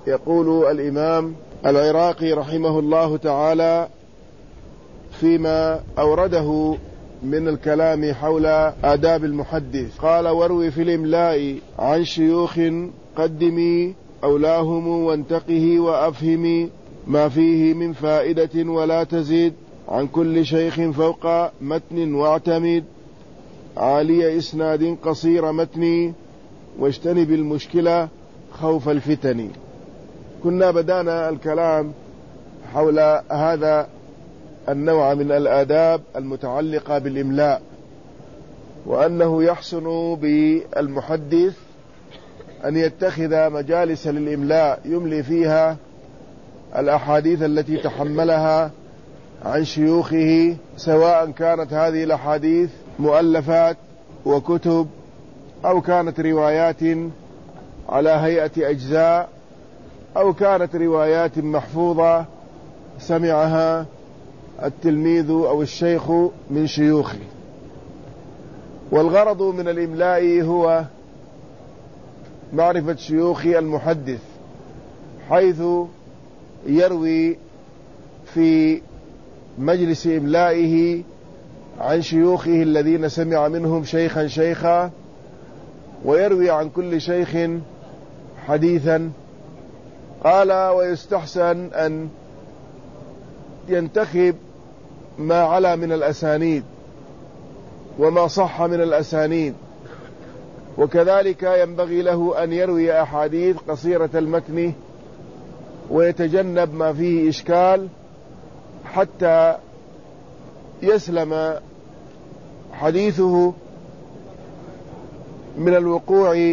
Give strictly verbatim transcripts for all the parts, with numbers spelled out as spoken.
يقول الإمام العراقي رحمه الله تعالى فيما أورده من الكلام حول آداب المحدث، قال: واروي في الإملاء عن شيوخ قدمي أولاهم وانتقه وأفهمي ما فيه من فائدة ولا تزيد عن كل شيخ فوق متن واعتمد عالي إسناد قصير متن واجتنب المشكلة خوف الفتن. كنا بدأنا الكلام حول هذا النوع من الآداب المتعلقة بالإملاء، وأنه يحسن بالمحدث أن يتخذ مجالس للإملاء يملي فيها الأحاديث التي تحملها عن شيوخه، سواء كانت هذه الأحاديث مؤلفات وكتب أو كانت روايات على هيئة أجزاء أو كانت روايات محفوظة سمعها التلميذ أو الشيخ من شيوخه. والغرض من الإملاء هو معرفة شيوخ المحدث، حيث يروي في مجلس إملائه عن شيوخه الذين سمع منهم شيخا شيخا، ويروي عن كل شيخ حديثا. قال: ويستحسن أن ينتخب ما علا من الأسانيد وما صح من الأسانيد، وكذلك ينبغي له أن يروي أحاديث قصيرة المتن ويتجنب ما فيه إشكال حتى يسلم حديثه من الوقوع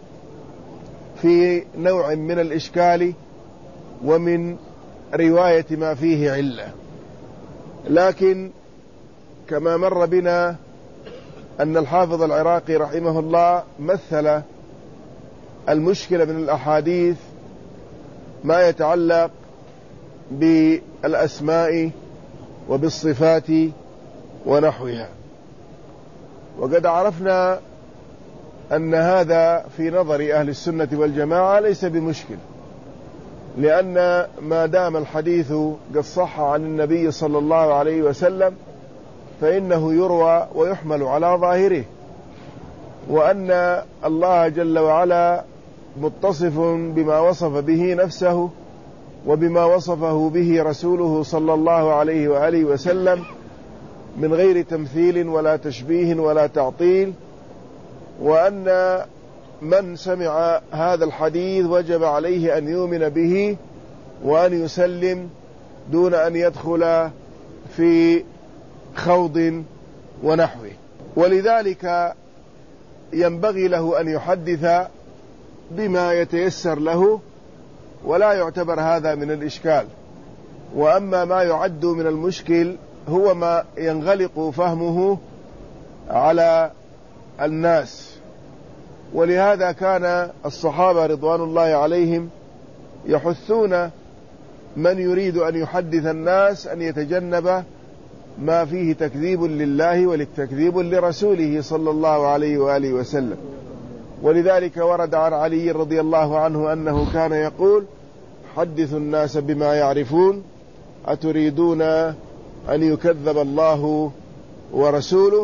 في نوع من الإشكال ومن رواية ما فيه علة. لكن كما مر بنا أن الحافظ العراقي رحمه الله مثل المشكلة من الأحاديث ما يتعلق بالأسماء وبالصفات ونحوها، وقد عرفنا أن هذا في نظر أهل السنة والجماعة ليس بمشكل، لأن ما دام الحديث قد صح عن النبي صلى الله عليه وسلم فإنه يروى ويحمل على ظاهره، وأن الله جل وعلا متصف بما وصف به نفسه وبما وصفه به رسوله صلى الله عليه وآله وسلم من غير تمثيل ولا تشبيه ولا تعطيل، وأن من سمع هذا الحديث وجب عليه أن يؤمن به وأن يسلم دون أن يدخل في خوض ونحوه. ولذلك ينبغي له أن يحدث بما يتيسر له ولا يعتبر هذا من الإشكال. وأما ما يعد من المشكل هو ما ينغلق فهمه على الناس. ولهذا كان الصحابة رضوان الله عليهم يحثون من يريد أن يحدث الناس أن يتجنب ما فيه تكذيب لله والتكذيب لرسوله صلى الله عليه وآله وسلم. ولذلك ورد عن علي رضي الله عنه أنه كان يقول: حدثوا الناس بما يعرفون أتريدون أن يكذب الله ورسوله.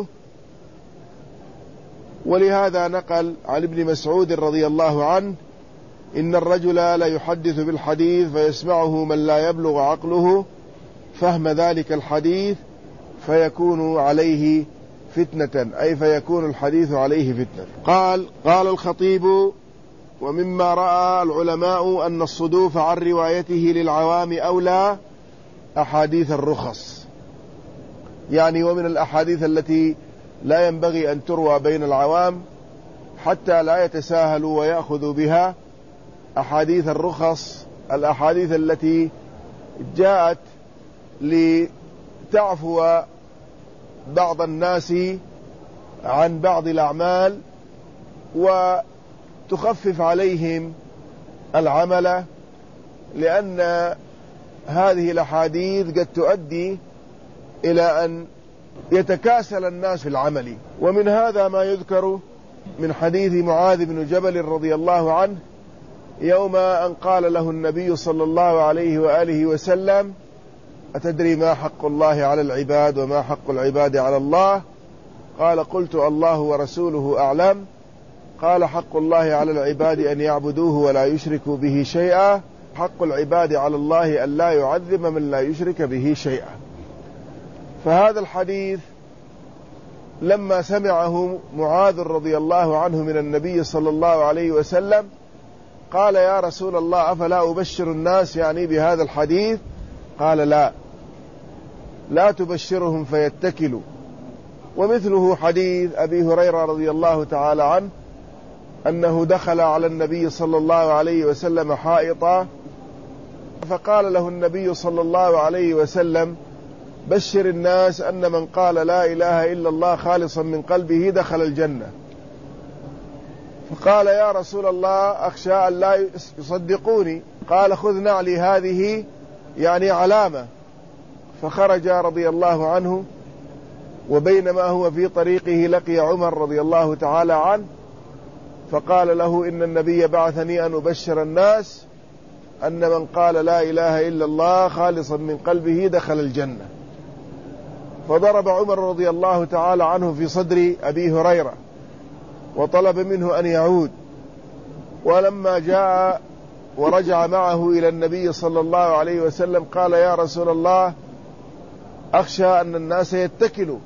ولهذا نقل عن ابن مسعود رضي الله عنه: إن الرجل لا يحدث بالحديث فيسمعه من لا يبلغ عقله فهم ذلك الحديث فيكون عليه فتنة، أي فيكون الحديث عليه فتنة. قال قال الخطيب: ومما رأى العلماء أن الصدوف عن روايته للعوام أولى أحاديث الرخص، يعني ومن الأحاديث التي لا ينبغي أن تروى بين العوام حتى لا يتساهلوا ويأخذوا بها أحاديث الرخص، الأحاديث التي جاءت لتعفو بعض الناس عن بعض الأعمال وتخفف عليهم العمل، لأن هذه الأحاديث قد تؤدي إلى أن يتكاسل الناس في العمل. ومن هذا ما يذكر من حديث معاذ بن جبل رضي الله عنه يوم أن قال له النبي صلى الله عليه وآله وسلم: أتدري ما حق الله على العباد وما حق العباد على الله؟ قال: قلت: الله ورسوله أعلم. قال: حق الله على العباد أن يعبدوه ولا يشركوا به شيئا، حق العباد على الله أن لا يعذب من لا يشرك به شيئا. فهذا الحديث لما سمعه معاذ رضي الله عنه من النبي صلى الله عليه وسلم قال: يا رسول الله، أفلا أبشر الناس يعني بهذا الحديث؟ قال: لا لا تبشرهم فيتكلوا. ومثله حديث أبي هريرة رضي الله تعالى عنه أنه دخل على النبي صلى الله عليه وسلم حائطا، فقال له النبي صلى الله عليه وسلم: بشر الناس أن من قال لا إله إلا الله خالصا من قلبه دخل الجنة. فقال: يا رسول الله، أخشى أن لا يصدقوني. قال: خذ نعلي هذه يعني علامة. فخرج رضي الله عنه، وبينما هو في طريقه لقي عمر رضي الله تعالى عنه، فقال له: إن النبي بعثني أن أبشر الناس أن من قال لا إله إلا الله خالصا من قلبه دخل الجنة. فضرب عمر رضي الله تعالى عنه في صدر أبي هريرة وطلب منه أن يعود. ولما جاء ورجع معه إلى النبي صلى الله عليه وسلم قال: يا رسول الله، أخشى أن الناس يتكلوا،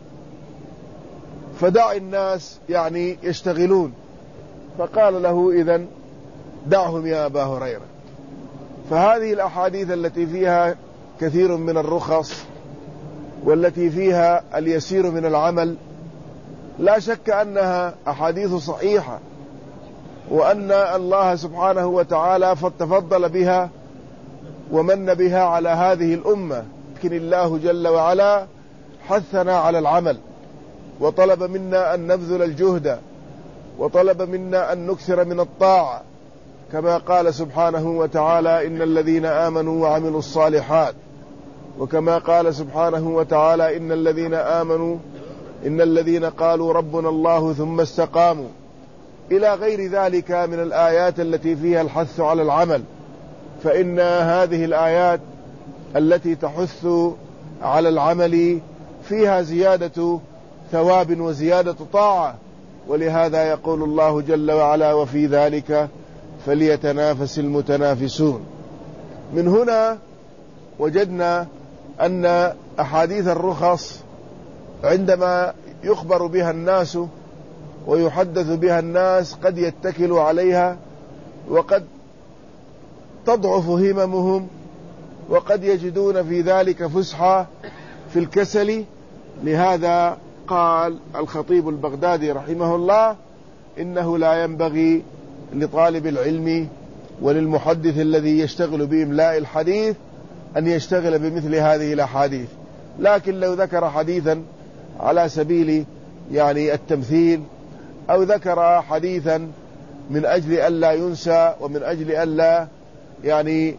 فدع الناس يعني يشتغلون. فقال له: إذن دعهم يا أبا هريرة. فهذه الأحاديث التي فيها كثير من الرخص والتي فيها اليسير من العمل لا شك أنها أحاديث صحيحة، وأن الله سبحانه وتعالى تفضل بها ومن بها على هذه الأمة. لكن الله جل وعلا حثنا على العمل، وطلب منا أن نبذل الجهد، وطلب منا أن نكثر من الطاعة، كما قال سبحانه وتعالى: إن الذين آمنوا وعملوا الصالحات، وكما قال سبحانه وتعالى: إن الذين آمنوا إن الذين قالوا ربنا الله ثم استقاموا، إلى غير ذلك من الآيات التي فيها الحث على العمل. فإن هذه الآيات التي تحث على العمل فيها زيادة ثواب وزيادة طاعة، ولهذا يقول الله جل وعلا: وفي ذلك فليتنافس المتنافسون. من هنا وجدنا أن أحاديث الرخص عندما يخبر بها الناس ويحدث بها الناس قد يتكل عليها، وقد تضعف هممهم، وقد يجدون في ذلك فسحة في الكسل. لهذا قال الخطيب البغدادي رحمه الله: إنه لا ينبغي لطالب العلم وللمحدث الذي يشتغل بإملاء الحديث أن يشتغل بمثل هذه الأحاديث. لكن لو ذكر حديثا على سبيل يعني التمثيل، أو ذكر حديثا من أجل ألا ينسى ومن أجل ألا يعني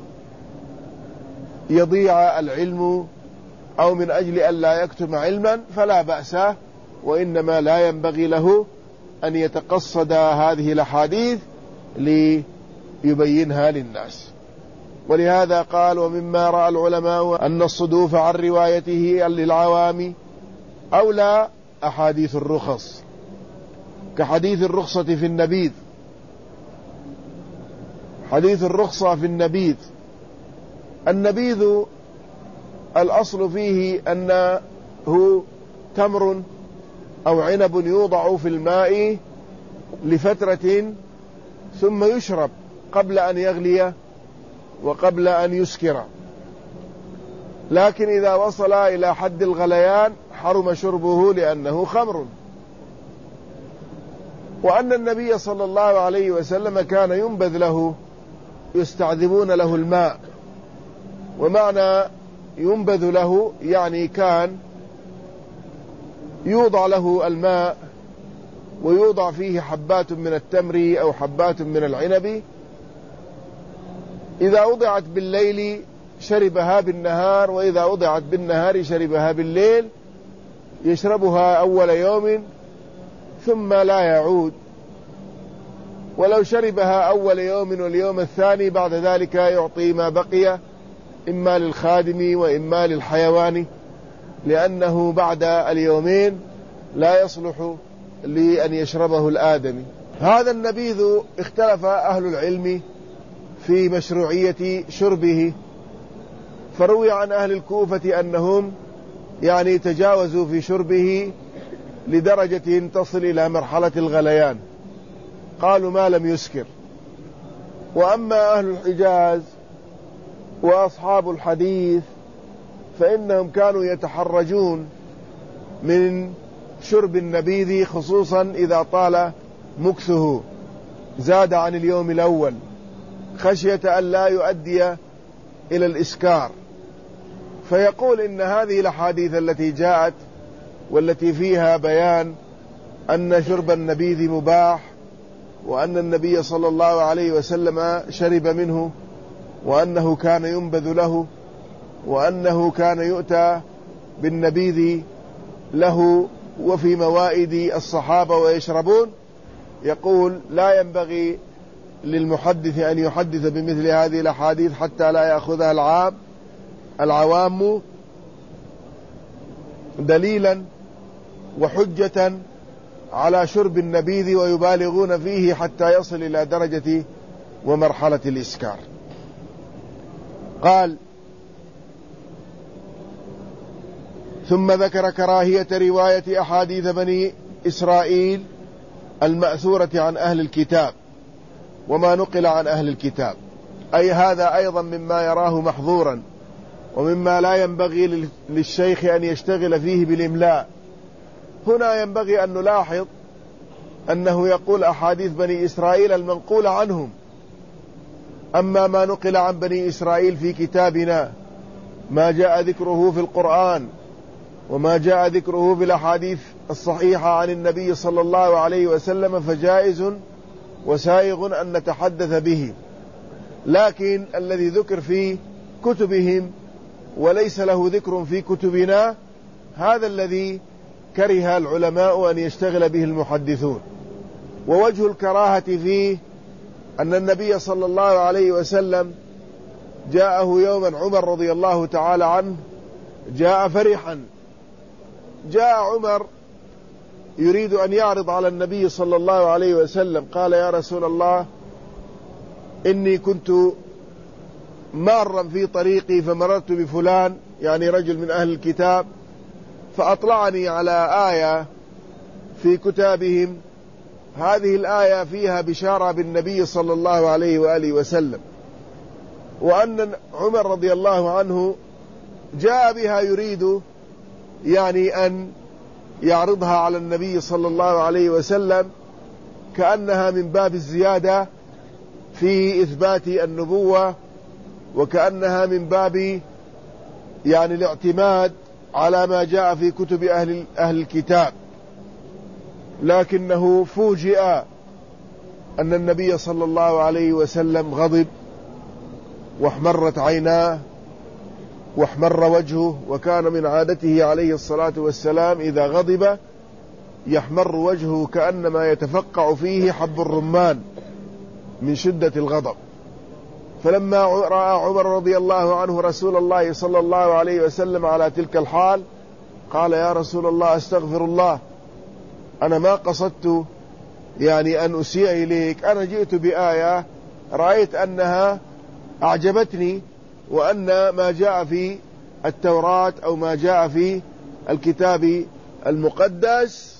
يضيع العلم، أو من أجل ألا يكتم علما، فلا بأس، وإنما لا ينبغي له أن يتقصد هذه الأحاديث ليبينها للناس. ولهذا قال: ومما رأى العلماء أن الصدوف عن روايته للعوام أولى أحاديث الرخص، كحديث الرخصة في النبيذ. حديث الرخصة في النبيذ، النبيذ الأصل فيه أنه تمر أو عنب يوضع في الماء لفترة ثم يشرب قبل أن يغلي وقبل أن يسكر، لكن إذا وصل إلى حد الغليان حرم شربه لأنه خمر. وأن النبي صلى الله عليه وسلم كان ينبذ له، يستعذبون له الماء. ومعنى ينبذ له يعني كان يوضع له الماء ويوضع فيه حبات من التمر أو حبات من العنب، إذا وضعت بالليل شربها بالنهار، وإذا وضعت بالنهار شربها بالليل، يشربها أول يوم ثم لا يعود. ولو شربها أول يوم واليوم الثاني بعد ذلك يعطي ما بقي إما للخادم وإما للحيوان، لأنه بعد اليومين لا يصلح لأن يشربه الآدمي. هذا النبيذ اختلف أهل العلم في مشروعية شربه، فروي عن أهل الكوفة أنهم يعني تجاوزوا في شربه لدرجة تصل إلى مرحلة الغليان، قالوا ما لم يسكر. وأما أهل الحجاز وأصحاب الحديث فإنهم كانوا يتحرجون من شرب النبيذ، خصوصا إذا طال مكثه زاد عن اليوم الأول، خشية أن لا يؤدي إلى الإسكار. فيقول إن هذه الأحاديث التي جاءت والتي فيها بيان أن شرب النبيذ مباح، وأن النبي صلى الله عليه وسلم شرب منه، وأنه كان ينبذ له، وأنه كان يؤتى بالنبيذ له وفي موائد الصحابة ويشربون، يقول لا ينبغي للمحدث أن يحدث بمثل هذه الأحاديث حتى لا يأخذها العام العوام دليلا وحجة على شرب النبيذ ويبالغون فيه حتى يصل إلى درجة ومرحلة الإسكار. قال: ثم ذكر كراهية رواية أحاديث بني إسرائيل المأثورة عن أهل الكتاب وما نقل عن أهل الكتاب، أي هذا أيضا مما يراه محظورا ومما لا ينبغي للشيخ أن يشتغل فيه بالإملاء. هنا ينبغي أن نلاحظ أنه يقول أحاديث بني إسرائيل المنقول عنهم، أما ما نقل عن بني إسرائيل في كتابنا ما جاء ذكره في القرآن وما جاء ذكره في الأحاديث الصحيحة عن النبي صلى الله عليه وسلم فجائز وسائغ أن نتحدث به، لكن الذي ذكر في كتبهم وليس له ذكر في كتبنا هذا الذي كره العلماء أن يشتغل به المحدثون. ووجه الكراهة فيه أن النبي صلى الله عليه وسلم جاءه يوما عمر رضي الله تعالى عنه، جاء فرحا، جاء عمر يريد أن يعرض على النبي صلى الله عليه وسلم، قال: يا رسول الله، إني كنت مارا في طريقي فمررت بفلان، يعني رجل من أهل الكتاب، فأطلعني على آية في كتابهم، هذه الآية فيها بشارة بالنبي صلى الله عليه وآله وسلم، وأن عمر رضي الله عنه جاء بها يريد يعني أن يعرضها على النبي صلى الله عليه وسلم كأنها من باب الزيادة في إثبات النبوة، وكأنها من باب يعني الاعتماد على ما جاء في كتب أهل, أهل الكتاب. لكنه فوجئ أن النبي صلى الله عليه وسلم غضب واحمرت عيناه واحمر وجهه، وكان من عادته عليه الصلاة والسلام إذا غضب يحمر وجهه كأنما يتفقع فيه حب الرمان من شدة الغضب. فلما رأى عمر رضي الله عنه رسول الله صلى الله عليه وسلم على تلك الحال قال: يا رسول الله، استغفر الله، أنا ما قصدت يعني أن أسيء إليك، أنا جئت بآية رأيت أنها أعجبتني، وأن ما جاء في التوراة أو ما جاء في الكتاب المقدس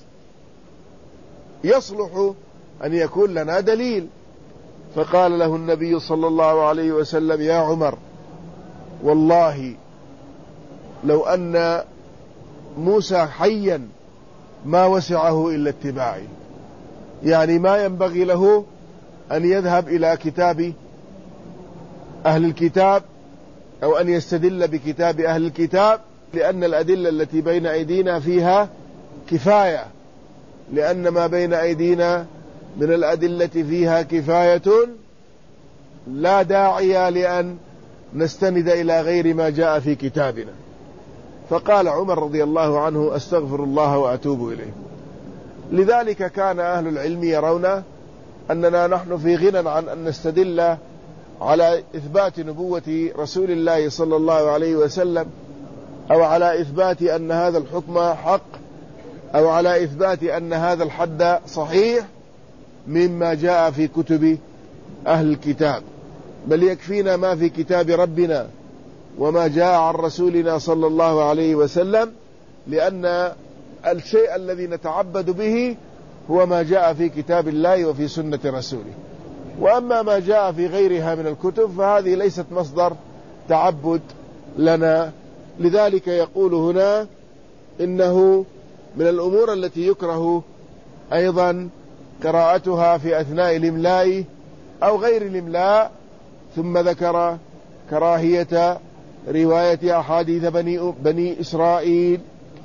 يصلح أن يكون لنا دليل. فقال له النبي صلى الله عليه وسلم: يا عمر، والله لو أن موسى حيا ما وسعه إلا اتباعي، يعني ما ينبغي له أن يذهب إلى كتاب أهل الكتاب أو أن يستدل بكتاب أهل الكتاب، لأن الأدلة التي بين أيدينا فيها كفاية، لأن ما بين أيدينا من الأدلة فيها كفاية، لا داعي لأن نستند إلى غير ما جاء في كتابنا. فقال عمر رضي الله عنه: أستغفر الله وأتوب إليه. لذلك كان أهل العلم يرون أننا نحن في غنى عن أن نستدل على إثبات نبوة رسول الله صلى الله عليه وسلم، أو على إثبات أن هذا الحكم حق، أو على إثبات أن هذا الحد صحيح مما جاء في كتب أهل الكتاب، بل يكفينا ما في كتاب ربنا وما جاء عن رسولنا صلى الله عليه وسلم، لأن الشيء الذي نتعبد به هو ما جاء في كتاب الله وفي سنة رسوله. وأما ما جاء في غيرها من الكتب فهذه ليست مصدر تعبد لنا. لذلك يقول هنا إنه من الأمور التي يكره أيضا قراءتها في أثناء الإملاء أو غير الإملاء، ثم ذكر كراهية رواية أحاديث بني, بني إسرائيل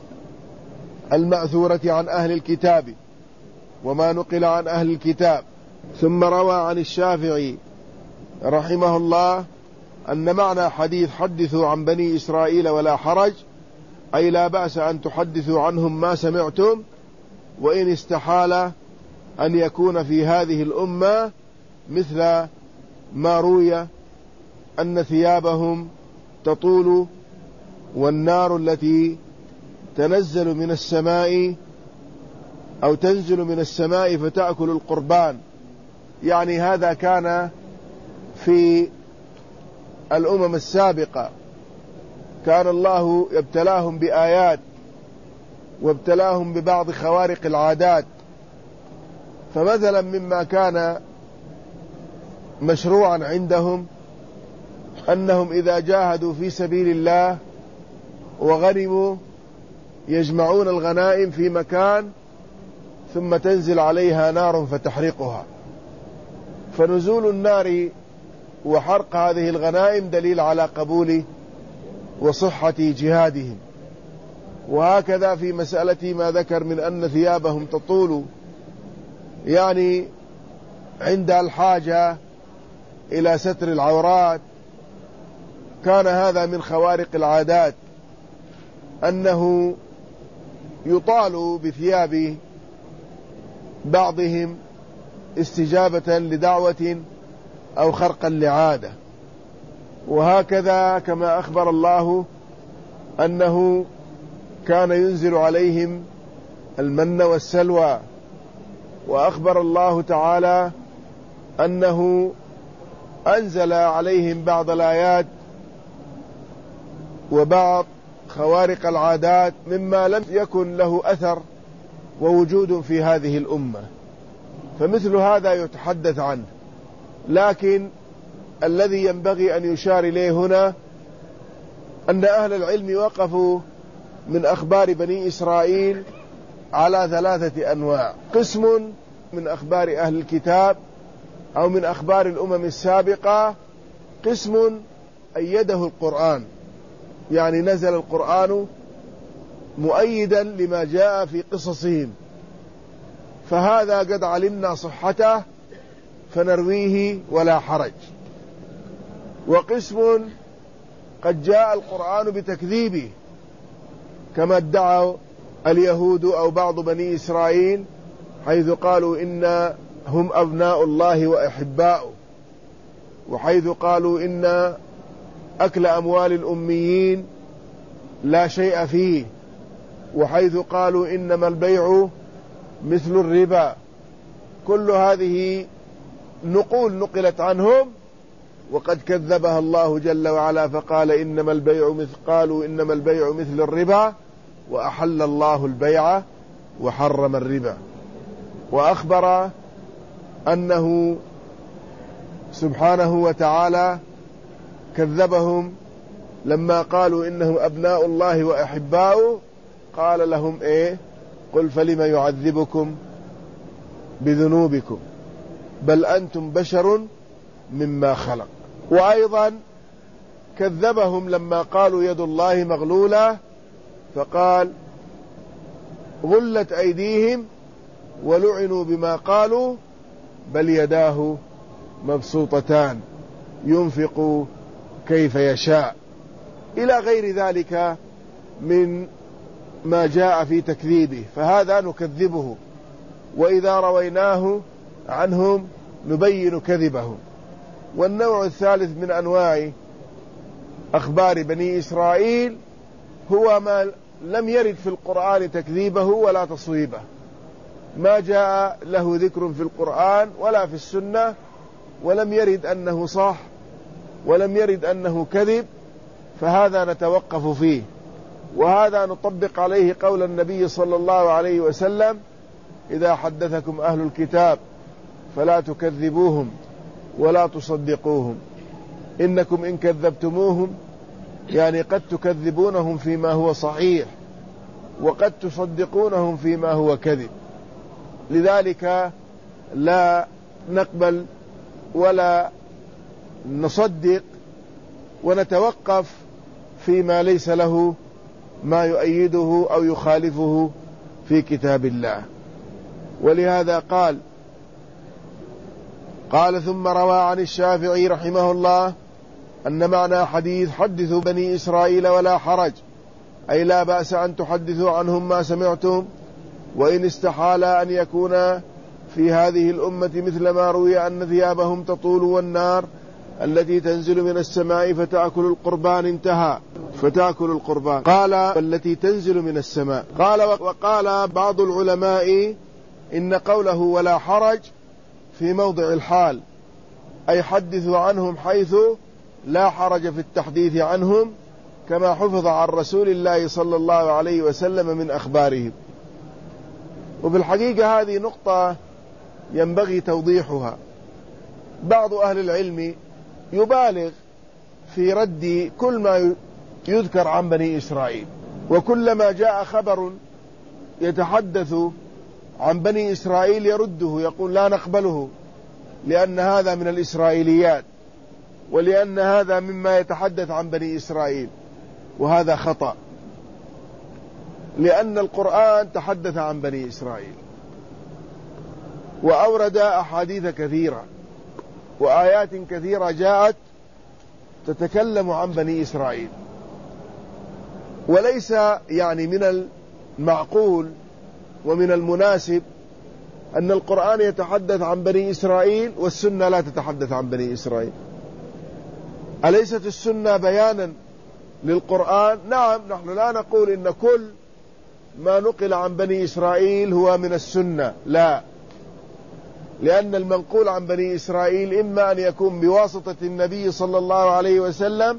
المأثورة عن أهل الكتاب وما نقل عن أهل الكتاب. ثم روى عن الشافعي رحمه الله أن معنى حديث حدثوا عن بني إسرائيل ولا حرج، أي لا بأس أن تحدثوا عنهم ما سمعتم، وإن استحال أن يكون في هذه الأمة مثل ما روي أن ثيابهم تطول والنار التي تنزل من السماء أو تنزل من السماء فتأكل القربان. يعني هذا كان في الأمم السابقة، كان الله يبتلاهم بآيات وابتلاهم ببعض خوارق العادات. فمثلا مما كان مشروعا عندهم أنهم إذا جاهدوا في سبيل الله وغنموا يجمعون الغنائم في مكان ثم تنزل عليها نار فتحرقها، فنزول النار وحرق هذه الغنائم دليل على قبول وصحة جهادهم. وهكذا في مسألة ما ذكر من أن ثيابهم تطول، يعني عند الحاجة إلى ستر العورات، كان هذا من خوارق العادات أنه يطال بثياب بعضهم استجابة لدعوة أو خرقا لعادة. وهكذا كما أخبر الله أنه كان ينزل عليهم المن والسلوى، وأخبر الله تعالى أنه أنزل عليهم بعض الآيات وبعض خوارق العادات مما لم يكن له أثر ووجود في هذه الأمة، فمثل هذا يتحدث عنه. لكن الذي ينبغي أن يشار إليه هنا أن أهل العلم وقفوا من أخبار بني إسرائيل على ثلاثة أنواع: قسم من أخبار أهل الكتاب أو من أخبار الأمم السابقة، قسم أيده القرآن، يعني نزل القرآن مؤيدا لما جاء في قصصهم، فهذا قد علمنا صحته فنرويه ولا حرج. وقسم قد جاء القرآن بتكذيبه كما ادعوا اليهود أو بعض بني إسرائيل، حيث قالوا إن هم أبناء الله وأحباؤه، وحيث قالوا إن أكل أموال الأميين لا شيء فيه، وحيث قالوا إنما البيع مثل الربا. كل هذه نقول نقلت عنهم وقد كذبها الله جل وعلا فقال إنما البيع مثل قالوا إنما البيع مثل الربا وأحل الله البيع وحرم الربا. وأخبر أنه سبحانه وتعالى كذبهم لما قالوا إنهم أبناء الله وأحباؤه، قال لهم إيه؟ قل فلم يعذبكم بذنوبكم بل أنتم بشر مما خلق. وأيضا كذبهم لما قالوا يد الله مغلولة، فقال غلت أيديهم ولعنوا بما قالوا بل يداه مبسوطتان ينفق كيف يشاء، إلى غير ذلك من ما جاء في تكذيبه، فهذا نكذبه. وإذا رويناه عنهم نبين كذبهم. والنوع الثالث من أنواع أخبار بني إسرائيل هو ما لم يرد في القرآن تكذيبه ولا تصويبه، ما جاء له ذكر في القرآن ولا في السنة، ولم يرد أنه صح ولم يرد أنه كذب، فهذا نتوقف فيه. وهذا نطبق عليه قول النبي صلى الله عليه وسلم: إذا حدثكم أهل الكتاب فلا تكذبوهم ولا تصدقوهم، إنكم إن كذبتموهم يعني قد تكذبونهم فيما هو صحيح وقد تصدقونهم فيما هو كذب. لذلك لا نقبل ولا نصدق ونتوقف فيما ليس له ما يؤيده أو يخالفه في كتاب الله. ولهذا قال قال ثم روى عن الشافعي رحمه الله أن معنى حديث حدثوا بني إسرائيل ولا حرج، أي لا بأس أن تحدثوا عنهم ما سمعتم، وإن استحال أن يكون في هذه الأمة مثل ما روي أن ثيابهم تطول والنار التي تنزل من السماء فتأكل القربان، انتهى، فتأكل القربان. قال التي تنزل من السماء. قال وقال بعض العلماء إن قوله ولا حرج في موضع الحال، أي حدثوا عنهم حيث لا حرج في التحديث عنهم، كما حفظ عن رسول الله صلى الله عليه وسلم من أخبارهم. وفي الحقيقة هذه نقطة ينبغي توضيحها. بعض أهل العلم يبالغ في رد كل ما يذكر عن بني إسرائيل، وكلما جاء خبر يتحدث عن بني إسرائيل يرده، يقول لا نقبله لأن هذا من الإسرائيليات، ولأن هذا مما يتحدث عن بني إسرائيل، وهذا خطأ، لأن القرآن تحدث عن بني إسرائيل وأورد أحاديث كثيرة وآيات كثيرة جاءت تتكلم عن بني إسرائيل. وليس يعني من المعقول ومن المناسب أن القرآن يتحدث عن بني إسرائيل والسنة لا تتحدث عن بني إسرائيل. أليست السنة بيانا للقرآن؟ نعم، نحن لا نقول إن كل ما نقل عن بني إسرائيل هو من السنة، لا، لأن المنقول عن بني إسرائيل إما أن يكون بواسطة النبي صلى الله عليه وسلم،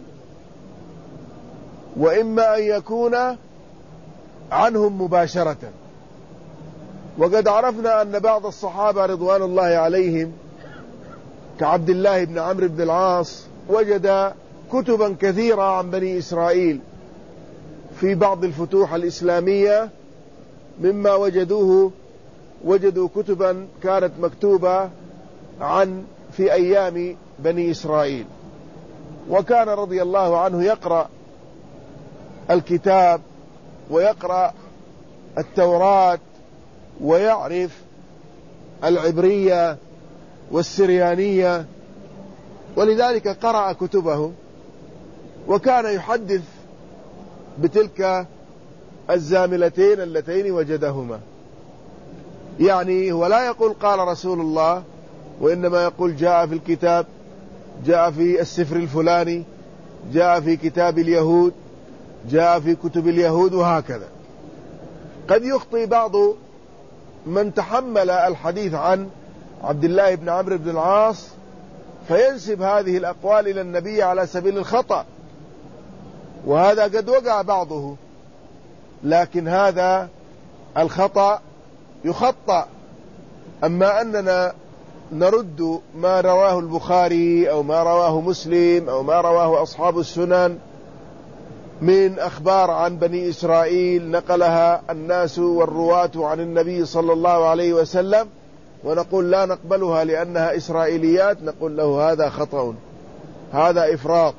وإما أن يكون عنهم مباشرة. وقد عرفنا أن بعض الصحابة رضوان الله عليهم كعبد الله بن عمرو بن العاص وجد كتبا كثيرة عن بني إسرائيل في بعض الفتوح الإسلامية، مما وجدوه وجدوا كتبا كانت مكتوبة عن في أيام بني إسرائيل. وكان رضي الله عنه يقرأ الكتاب ويقرأ التوراة ويعرف العبرية والسريانية، ولذلك قرأ كتبه وكان يحدث بتلك الزاملتين اللتين وجدهما. يعني هو لا يقول قال رسول الله، وإنما يقول جاء في الكتاب، جاء في السفر الفلاني، جاء في كتاب اليهود، جاء في كتب اليهود، وهكذا. قد يخطئ بعض من تحمل الحديث عن عبد الله بن عمرو بن العاص فينسب هذه الأقوال إلى النبي على سبيل الخطأ، وهذا قد وقع بعضه، لكن هذا الخطأ يخطأ. أما أننا نرد ما رواه البخاري أو ما رواه مسلم أو ما رواه أصحاب السنن من أخبار عن بني إسرائيل نقلها الناس والرواة عن النبي صلى الله عليه وسلم، ونقول لا نقبلها لأنها إسرائيليات، نقول له هذا خطأ، هذا إفراط.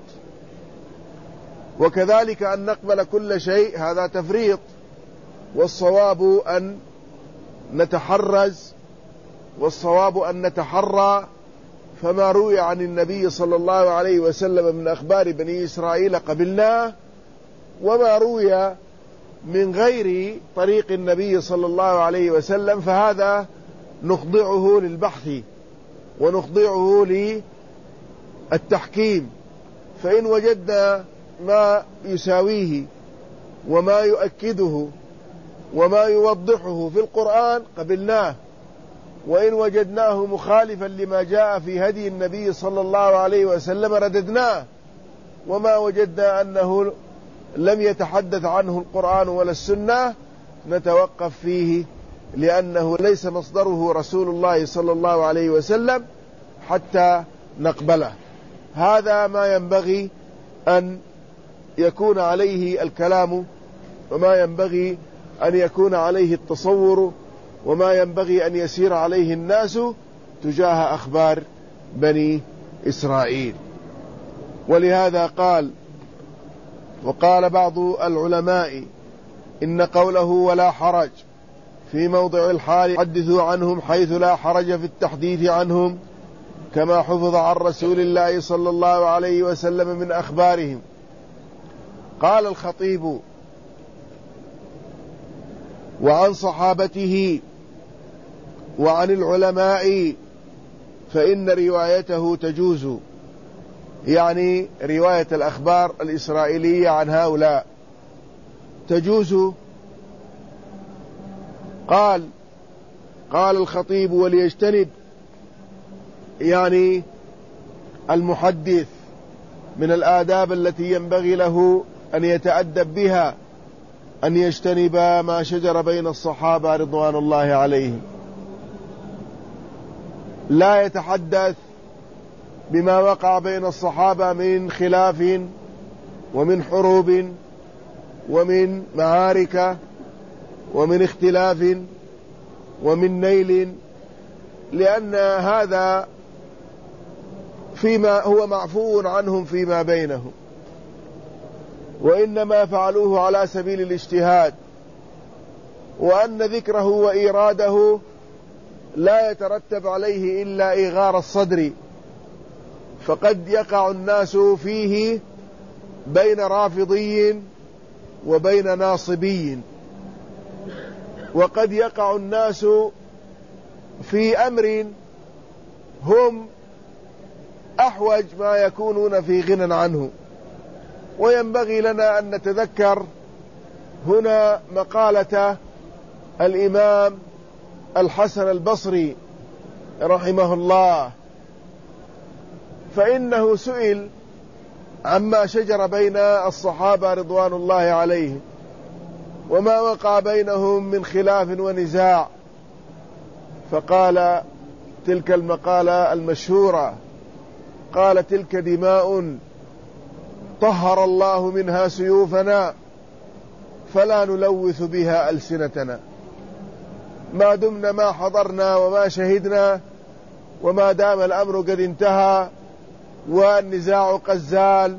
وكذلك أن نقبل كل شيء هذا تفريط، والصواب أن نتحرز، والصواب أن نتحرى، فما روي عن النبي صلى الله عليه وسلم من أخبار بني إسرائيل قبلناه، وما روي من غير طريق النبي صلى الله عليه وسلم فهذا نخضعه للبحث ونخضعه للتحكيم، فإن وجدنا ما يساويه وما يؤكده وما يوضحه في القرآن قبلناه، وإن وجدناه مخالفا لما جاء في هدي النبي صلى الله عليه وسلم رددناه، وما وجدنا أنه لم يتحدث عنه القرآن ولا السنة نتوقف فيه، لأنه ليس مصدره رسول الله صلى الله عليه وسلم حتى نقبله. هذا ما ينبغي أن يكون عليه الكلام، وما ينبغي أن يكون عليه التصور، وما ينبغي أن يسير عليه الناس تجاه أخبار بني إسرائيل. ولهذا قال وقال بعض العلماء إن قوله ولا حرج في موضع الحال حدثوا عنهم حيث لا حرج في التحديث عنهم، كما حفظ عن رسول الله صلى الله عليه وسلم من أخبارهم. قال الخطيب وعن صحابته وعن العلماء فإن روايته تجوز، يعني رواية الأخبار الإسرائيلية عن هؤلاء تجوز. قال قال الخطيب وليجتنب يعني المحدث من الآداب التي ينبغي له أن يتأدب بها أن يجتنب ما شجر بين الصحابة رضوان الله عليهم، لا يتحدث بما وقع بين الصحابة من خلاف ومن حروب ومن معارك ومن اختلاف ومن نيل، لأن هذا فيما هو معفو عنهم فيما بينهم، وإنما فعلوه على سبيل الاجتهاد، وأن ذكره وإيراده لا يترتب عليه إلا إيغار الصدر، فقد يقع الناس فيه بين رافضي وبين ناصبي، وقد يقع الناس في أمر هم أحوج ما يكونون في غنى عنه. وينبغي لنا أن نتذكر هنا مقالة الإمام الحسن البصري رحمه الله، فإنه سئل عما شجر بين الصحابة رضوان الله عليهم وما وقع بينهم من خلاف ونزاع، فقال تلك المقالة المشهورة، قال تلك دماء طهر الله منها سيوفنا فلا نلوث بها ألسنتنا، ما دمنا ما حضرنا وما شهدنا، وما دام الأمر قد انتهى والنزاع قد زال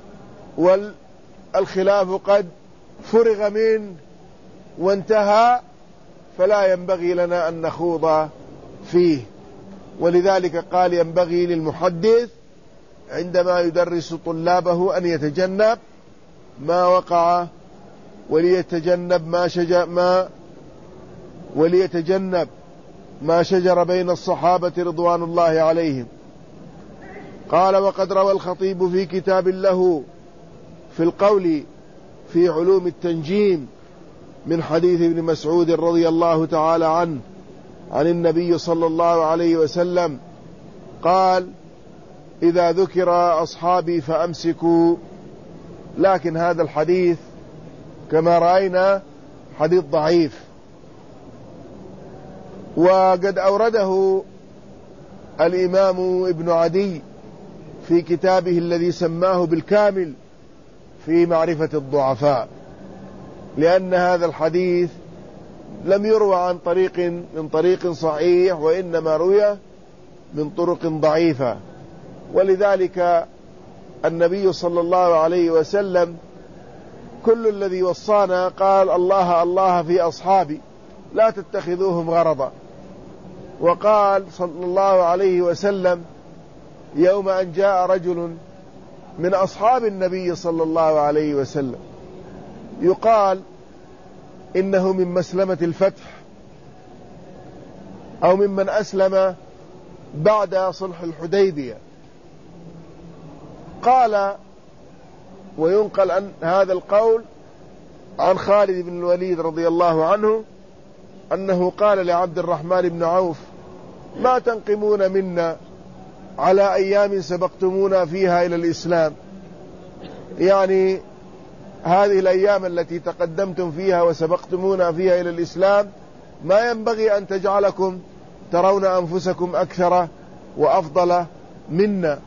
والخلاف قد فرغ منه وانتهى، فلا ينبغي لنا أن نخوض فيه. ولذلك قال ينبغي للمحدث عندما يدرس طلابه أن يتجنب ما وقع وليتجنب ما شجر ما وليتجنب ما شجر بين الصحابة رضوان الله عليهم. قال وقد روى الخطيب في كتاب له في القول في علوم التنجيم من حديث ابن مسعود رضي الله تعالى عنه عن النبي صلى الله عليه وسلم قال إذا ذكر أصحابي فأمسكوا، لكن هذا الحديث كما رأينا حديث ضعيف، وقد أورده الإمام ابن عدي في كتابه الذي سماه بالكامل في معرفة الضعفاء، لأن هذا الحديث لم يروى عن طريق من طريق صحيح، وإنما روي من طرق ضعيفة. ولذلك النبي صلى الله عليه وسلم كل الذي وصانا قال الله الله في أصحابي لا تتخذوهم غرضا، وقال صلى الله عليه وسلم يوم أن جاء رجل من أصحاب النبي صلى الله عليه وسلم يقال إنه من مسلمة الفتح، أو ممن أسلم بعد صلح الحديبية. قال وينقل عن هذا القول عن خالد بن الوليد رضي الله عنه أنه قال لعبد الرحمن بن عوف: ما تنقمون منا على أيام سبقتمونا فيها إلى الإسلام؟ يعني هذه الأيام التي تقدمتم فيها وسبقتمونا فيها إلى الإسلام ما ينبغي أن تجعلكم ترون أنفسكم أكثر وأفضل منا.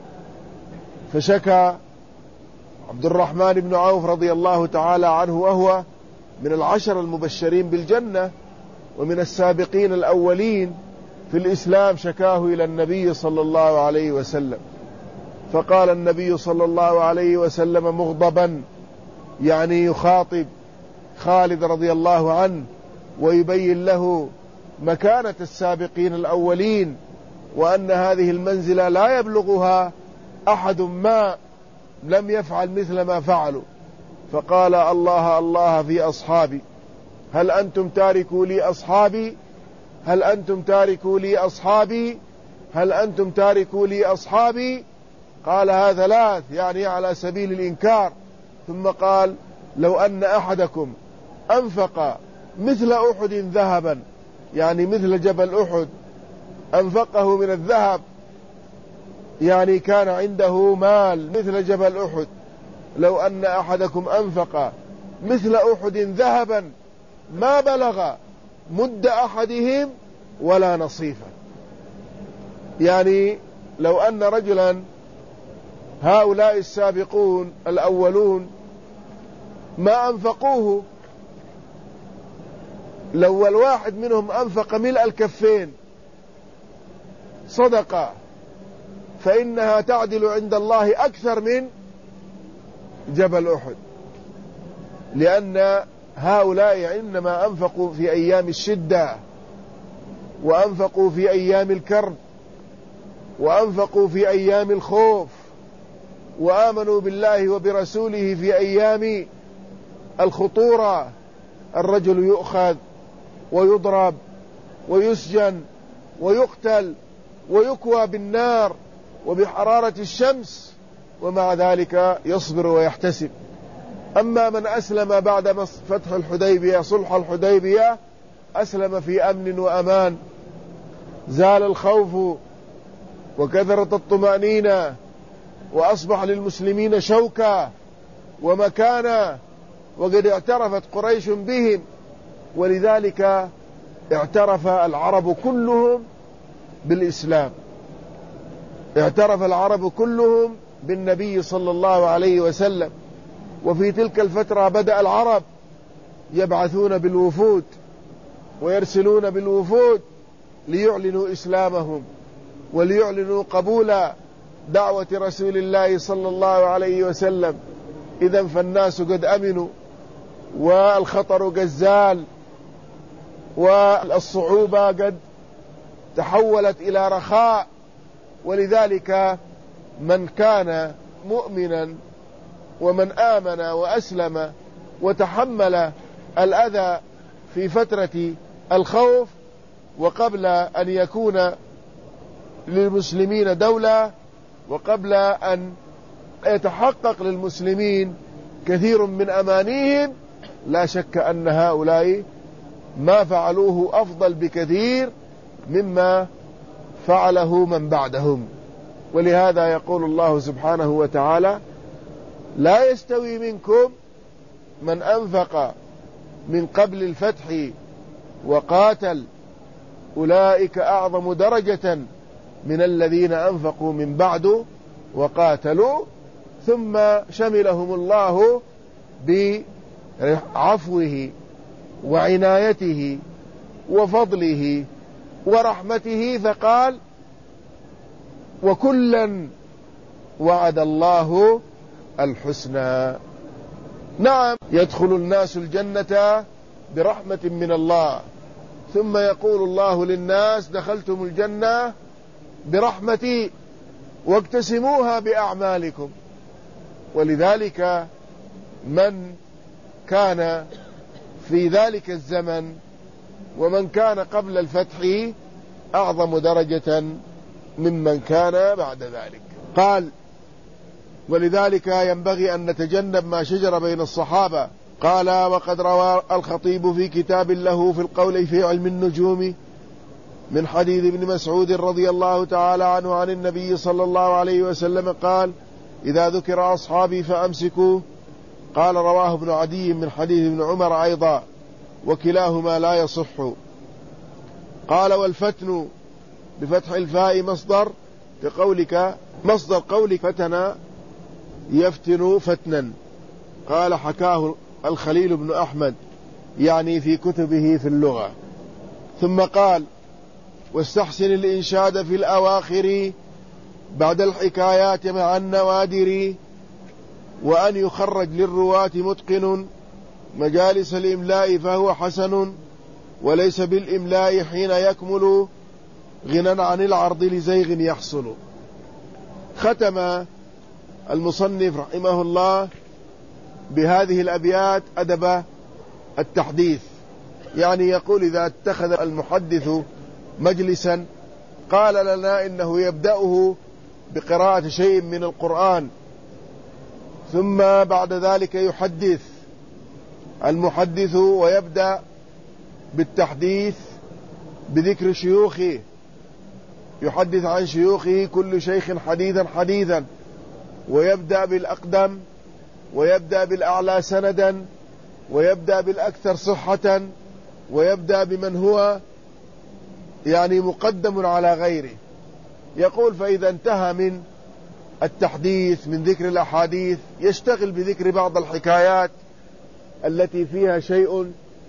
فشكى عبد الرحمن بن عوف رضي الله تعالى عنه، وهو من العشر المبشرين بالجنة ومن السابقين الأولين في الإسلام، شكاه إلى النبي صلى الله عليه وسلم. فقال النبي صلى الله عليه وسلم مغضبا، يعني يخاطب خالد رضي الله عنه ويبين له مكانة السابقين الأولين، وأن هذه المنزلة لا يبلغها أحد ما لم يفعل مثل ما فعلوا. فقال: الله الله في أصحابي، هل أنتم تاركوا لي أصحابي؟ هل أنتم تاركوا لي أصحابي؟ هل أنتم تاركوا لي أصحابي؟ قالها ثلاث، يعني على سبيل الإنكار. ثم قال: لو أن أحدكم أنفق مثل أحد ذهبا، يعني مثل جبل أحد أنفقه من الذهب، يعني كان عنده مال مثل جبل أحد، لو أن أحدكم أنفق مثل أحد ذهبا ما بلغ مد أحدهم ولا نصيفا. يعني لو أن رجلا، هؤلاء السابقون الأولون ما أنفقوه، لو الواحد منهم أنفق ملء الكفين صدقة فإنها تعدل عند الله أكثر من جبل أحد، لأن هؤلاء إنما أنفقوا في أيام الشدة، وأنفقوا في أيام الكرب، وأنفقوا في أيام الخوف، وآمنوا بالله وبرسوله في أيام الخطورة. الرجل يؤخذ ويضرب ويسجن ويقتل ويكوى بالنار وبحرارة الشمس، ومع ذلك يصبر ويحتسب. أما من أسلم بعد فتح الحديبية، صلح الحديبية، أسلم في أمن وأمان، زال الخوف وكثرت الطمأنينة، وأصبح للمسلمين شوكة ومكانة، وقد اعترفت قريش بهم، ولذلك اعترف العرب كلهم بالإسلام، اعترف العرب كلهم بالنبي صلى الله عليه وسلم. وفي تلك الفترة بدأ العرب يبعثون بالوفود ويرسلون بالوفود ليعلنوا إسلامهم وليعلنوا قبول دعوة رسول الله صلى الله عليه وسلم. إذن فالناس قد أمنوا، والخطر قد زال، والصعوبة قد تحولت إلى رخاء. ولذلك من كان مؤمنا ومن آمن وأسلم وتحمل الأذى في فترة الخوف، وقبل أن يكون للمسلمين دولة، وقبل أن يتحقق للمسلمين كثير من أمانيهم، لا شك أن هؤلاء ما فعلوه أفضل بكثير مما فعله من بعدهم. ولهذا يقول الله سبحانه وتعالى: لا يستوي منكم من أنفق من قبل الفتح وقاتل، أولئك أعظم درجة من الذين أنفقوا من بعد وقاتلوا. ثم شملهم الله بعفوه وعنايته وفضله ورحمته، فقال: وكلا وعد الله الحسنى. نعم، يدخل الناس الجنة برحمة من الله، ثم يقول الله للناس: دخلتم الجنة برحمتي واقتسموها بأعمالكم. ولذلك من كان في ذلك الزمن ومن كان قبل الفتح أعظم درجة ممن كان بعد ذلك. قال: ولذلك ينبغي أن نتجنب ما شجر بين الصحابة. قال: وقد روى الخطيب في كتاب له في القول في علم النجوم من حديث ابن مسعود رضي الله تعالى عنه عن النبي صلى الله عليه وسلم قال: إذا ذكر أصحابي فأمسكوا. قال: رواه ابن عدي من حديث ابن عمر أيضا، وكلاهما لا يصح. قال: والفتن بفتح الفاء مصدر كقولك مصدر قولك فتن يفتن فتنا. قال: حكاه الخليل بن أحمد يعني في كتبه في اللغة. ثم قال: واستحسن الإنشاد في الأواخر بعد الحكايات مع النوادر، وأن يخرج للرواة متقن مجالس الإملاء فهو حسن، وليس بالإملاء حين يكمل غنى عن العرض لزيغ يحصل. ختم المصنف رحمه الله بهذه الأبيات أدب التحديث، يعني يقول: إذا اتخذ المحدث مجلسا قال لنا إنه يبدأه بقراءة شيء من القرآن، ثم بعد ذلك يحدث المحدث ويبدأ بالتحديث بذكر شيوخه، يحدث عن شيوخه كل شيخ حديثا حديثا، ويبدأ بالأقدم، ويبدأ بالأعلى سندا، ويبدأ بالأكثر صحة، ويبدأ بمن هو يعني مقدم على غيره. يقول: فإذا انتهى من التحديث من ذكر الأحاديث يشتغل بذكر بعض الحكايات التي فيها شيء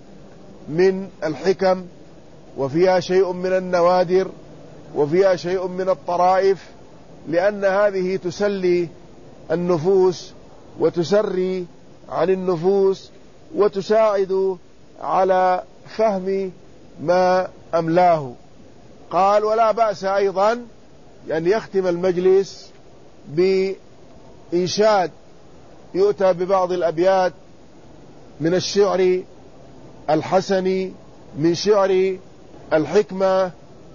من الحكم، وفيها شيء من النوادر، وفيها شيء من الطرائف، لأن هذه تسلي النفوس وتسري عن النفوس وتساعد على فهم ما أملاه. قال: ولا بأس أيضا أن يختم المجلس بإنشاد، يؤتى ببعض الأبيات من الشعر الحسن، من شعر الحكمة،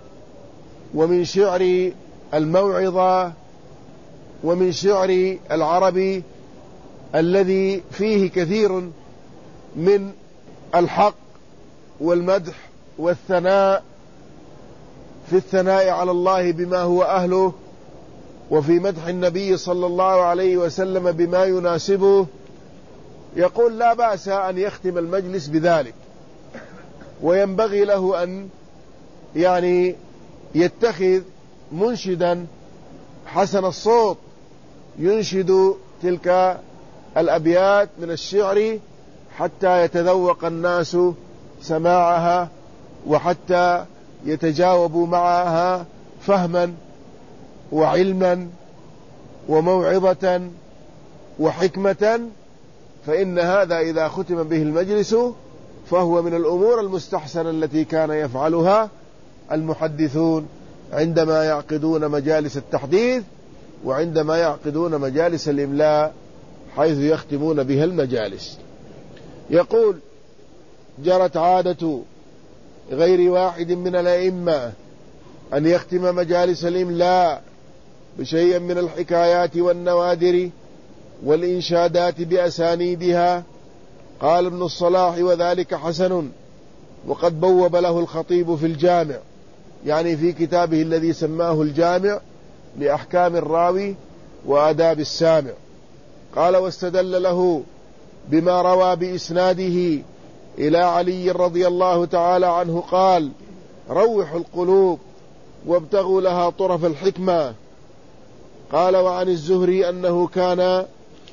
ومن شعر الموعظة، ومن شعر العربي الذي فيه كثير من الحق والمدح والثناء، في الثناء على الله بما هو أهله، وفي مدح النبي صلى الله عليه وسلم بما يناسبه. يقول: لا بأس أن يختم المجلس بذلك، وينبغي له أن يعني يتخذ منشدا حسن الصوت ينشد تلك الأبيات من الشعر حتى يتذوق الناس سماعها، وحتى يتجاوبوا معها فهما وعلما وموعظة وحكمة. فإن هذا إذا ختم به المجلس فهو من الأمور المستحسنة التي كان يفعلها المحدثون عندما يعقدون مجالس التحديث، وعندما يعقدون مجالس الإملاء حيث يختمون بها المجالس. يقول: جرت عادة غير واحد من الأئمة أن يختم مجالس الإملاء بشيء من الحكايات والنوادر والإنشادات بأسانيدها. قال ابن الصلاح: وذلك حسن، وقد بوب له الخطيب في الجامع، يعني في كتابه الذي سماه الجامع لأحكام الراوي وآداب السامع. قال: واستدل له بما روى بإسناده إلى علي رضي الله تعالى عنه قال: روحوا القلوب وابتغوا لها طرف الحكمة. قال: وعن الزهري أنه كان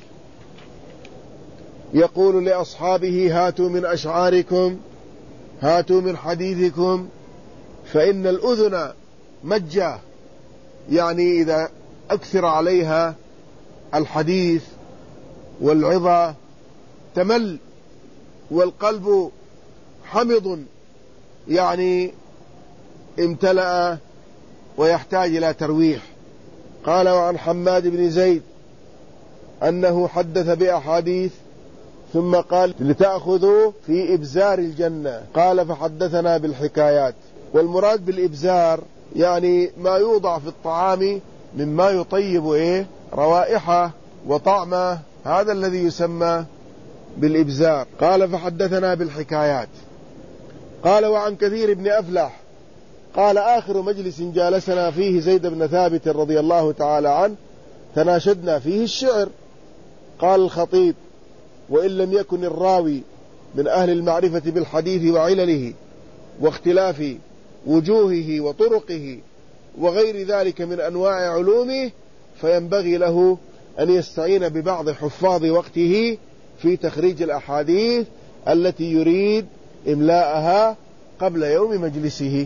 يقول لأصحابه: هاتوا من أشعاركم، هاتوا من حديثكم، فإن الأذن مجة، يعني إذا أكثر عليها الحديث والعظة تمل، والقلب حمض، يعني امتلأ ويحتاج إلى ترويح. قال: وعن حماد بن زيد أنه حدث بأحاديث ثم قال: لتأخذوا في إبزار الجنة. قال: فحدثنا بالحكايات. والمراد بالإبزار يعني ما يوضع في الطعام مما يطيب إيه روائحه وطعمه، هذا الذي يسمى بالإبزار. قال فحدثنا بالحكايات. قال وعن كثير بن أفلح قال آخر مجلس جالسنا فيه زيد بن ثابت رضي الله تعالى عنه تناشدنا فيه الشعر. قال الخطيب وإن لم يكن الراوي من أهل المعرفة بالحديث وعلله واختلاف وجوهه وطرقه وغير ذلك من أنواع علومه فينبغي له أن يستعين ببعض حفاظ وقته في تخريج الأحاديث التي يريد إملاءها قبل يوم مجلسه،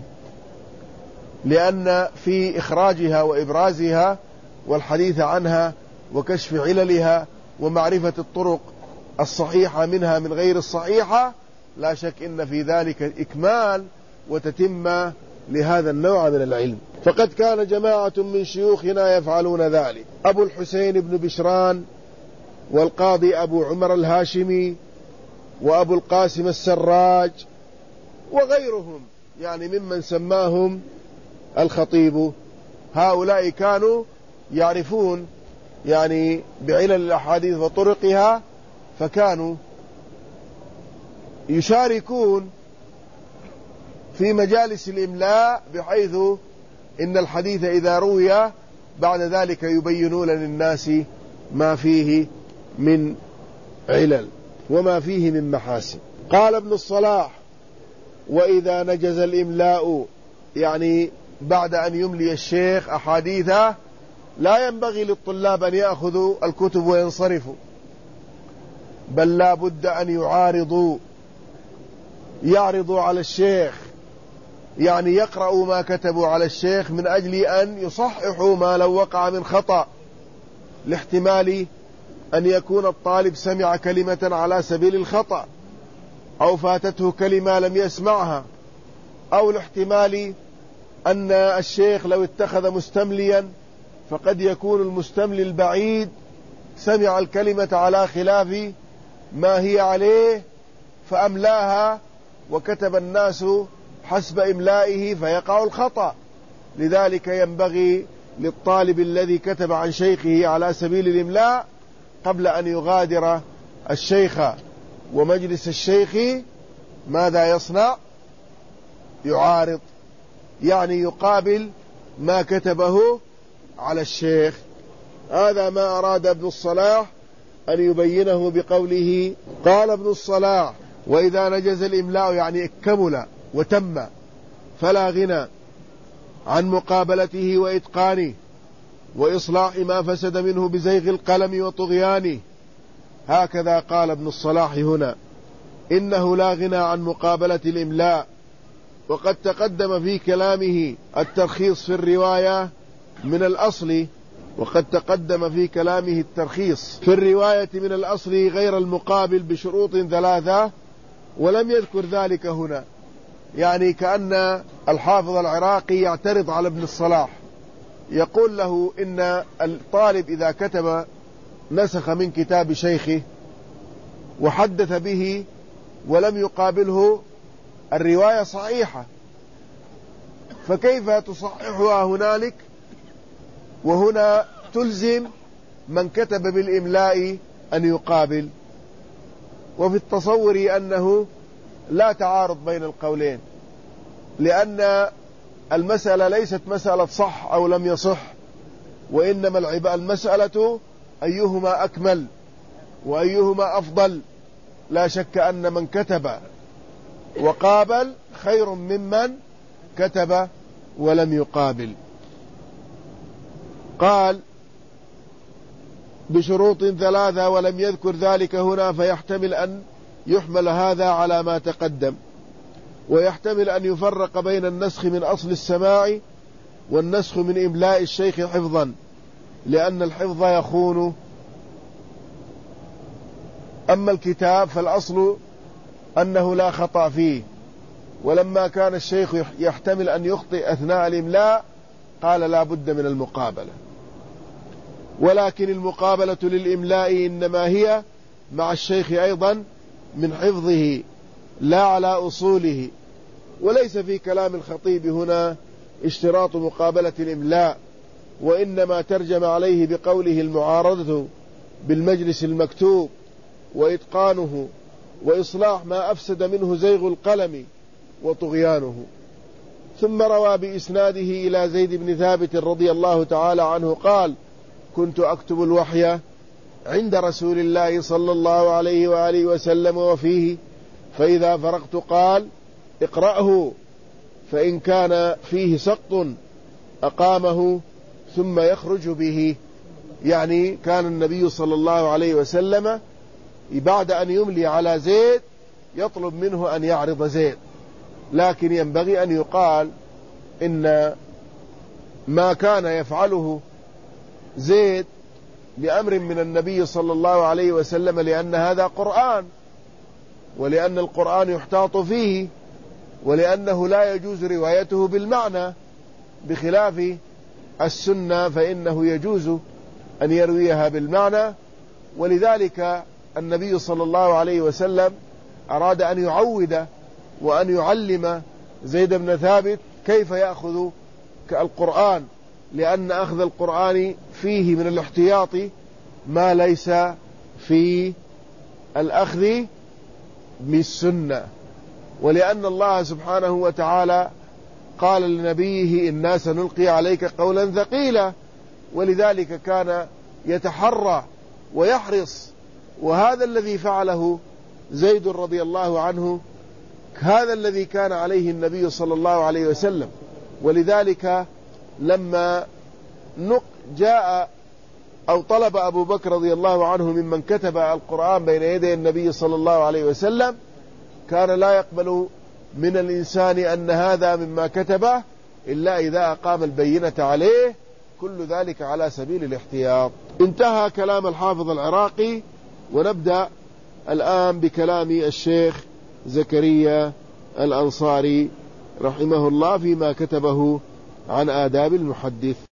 لأن في إخراجها وإبرازها والحديث عنها وكشف عللها ومعرفة الطرق الصحيحة منها من غير الصحيحة لا شك إن في ذلك إكمال وتتمة لهذا النوع من العلم. فقد كان جماعة من شيوخنا يفعلون ذلك: أبو الحسين بن بشران، والقاضي أبو عمر الهاشمي، وأبو القاسم السراج، وغيرهم يعني ممن سماهم الخطيب. هؤلاء كانوا يعرفون يعني بعلل الأحاديث وطرقها، فكانوا يشاركون في مجالس الإملاء بحيث إن الحديث إذا روي بعد ذلك يبينون للناس ما فيه من علل وما فيه من محاسن. قال ابن الصلاح وإذا نجز الإملاء يعني بعد أن يملي الشيخ أحاديثه لا ينبغي للطلاب أن يأخذوا الكتب وينصرفوا، بل لا بد أن يعارضوا يعرضوا على الشيخ، يعني يقرأوا ما كتبوا على الشيخ من أجل أن يصححوا ما لو وقع من خطأ، لاحتمال أن يكون الطالب سمع كلمة على سبيل الخطأ أو فاتته كلمة لم يسمعها، أو لاحتمال أن الشيخ لو اتخذ مستمليا فقد يكون المستملي البعيد سمع الكلمة على خلاف ما هي عليه فأملاها وكتب الناس حسب إملائه فيقع الخطأ. لذلك ينبغي للطالب الذي كتب عن شيخه على سبيل الإملاء قبل أن يغادر الشيخ ومجلس الشيخ ماذا يصنع؟ يعارض، يعني يقابل ما كتبه على الشيخ. هذا ما أراد ابن الصلاح أن يبينه بقوله. قال ابن الصلاح وإذا نجز الإملاء يعني كمل وتم فلا غنى عن مقابلته وإتقانه وإصلاح ما فسد منه بزيغ القلم وطغيانه. هكذا قال ابن الصلاح هنا، إنه لا غنى عن مقابلة الإملاء. وقد تقدم في كلامه الترخيص في الرواية من الأصل وقد تقدم في كلامه الترخيص في الرواية من الأصل غير المقابل بشروط ثلاثة ولم يذكر ذلك هنا. يعني كأن الحافظ العراقي يعترض على ابن الصلاح، يقول له إن الطالب إذا كتب نسخ من كتاب شيخه وحدث به ولم يقابله الرواية صحيحة، فكيف تصححها هنالك وهنا تلزم من كتب بالإملاء أن يقابل؟ وفي التصور أنه لا تعارض بين القولين، لأن المسألة ليست مسألة صح أو لم يصح، وإنما المسألة أيهما أكمل وأيهما أفضل. لا شك أن من كتب وقابل خير ممن كتب ولم يقابل. قال بشروط ثلاثة ولم يذكر ذلك هنا، فيحتمل أن يحمل هذا على ما تقدم، ويحتمل أن يفرق بين النسخ من أصل السماع والنسخ من إملاء الشيخ حفظا، لأن الحفظ يخون. أما الكتاب فالأصل أنه لا خطأ فيه، ولما كان الشيخ يحتمل أن يخطئ أثناء الإملاء قال لا بد من المقابلة. ولكن المقابلة للإملاء إنما هي مع الشيخ أيضا من حفظه لا على أصوله، وليس في كلام الخطيب هنا اشتراط مقابلة الإملاء، وإنما ترجم عليه بقوله المعارضة بالمجلس المكتوب وإتقانه وإصلاح ما أفسد منه زيغ القلم وطغيانه. ثم روى بإسناده إلى زيد بن ثابت رضي الله تعالى عنه قال: كنت أكتب الوحي عند رسول الله صلى الله عليه وآله وسلم وفيه، فإذا فرغت قال: اقرأه، فإن كان فيه سقط أقامه ثم يخرج به. يعني كان النبي صلى الله عليه وسلم بعد أن يملي على زيد يطلب منه أن يعرض زيد، لكن ينبغي أن يقال إن ما كان يفعله زيد لأمر من النبي صلى الله عليه وسلم، لأن هذا قرآن، ولأن القرآن يحتاط فيه، ولأنه لا يجوز روايته بالمعنى، بخلاف السنة فإنه يجوز أن يرويها بالمعنى. ولذلك النبي صلى الله عليه وسلم أراد أن يعود وأن يعلم زيد بن ثابت كيف يأخذ القرآن، لأن أخذ القرآن فيه من الاحتياط ما ليس في الأخذ بالسنة، ولأن الله سبحانه وتعالى قال لنبيه: إنا سنلقي عليك قولا ثقيلا، ولذلك كان يتحرى ويحرص، وهذا الذي فعله زيد رضي الله عنه هذا الذي كان عليه النبي صلى الله عليه وسلم. ولذلك لما جاء أو طلب أبو بكر رضي الله عنه ممن كتب القرآن بين يدي النبي صلى الله عليه وسلم، كان لا يقبل من الإنسان أن هذا مما كتبه إلا إذا أقام البينة عليه، كل ذلك على سبيل الاحتياط. انتهى كلام الحافظ العراقي، ونبدأ الآن بكلام الشيخ زكريا الأنصاري رحمه الله فيما كتبه عن آداب المحدث.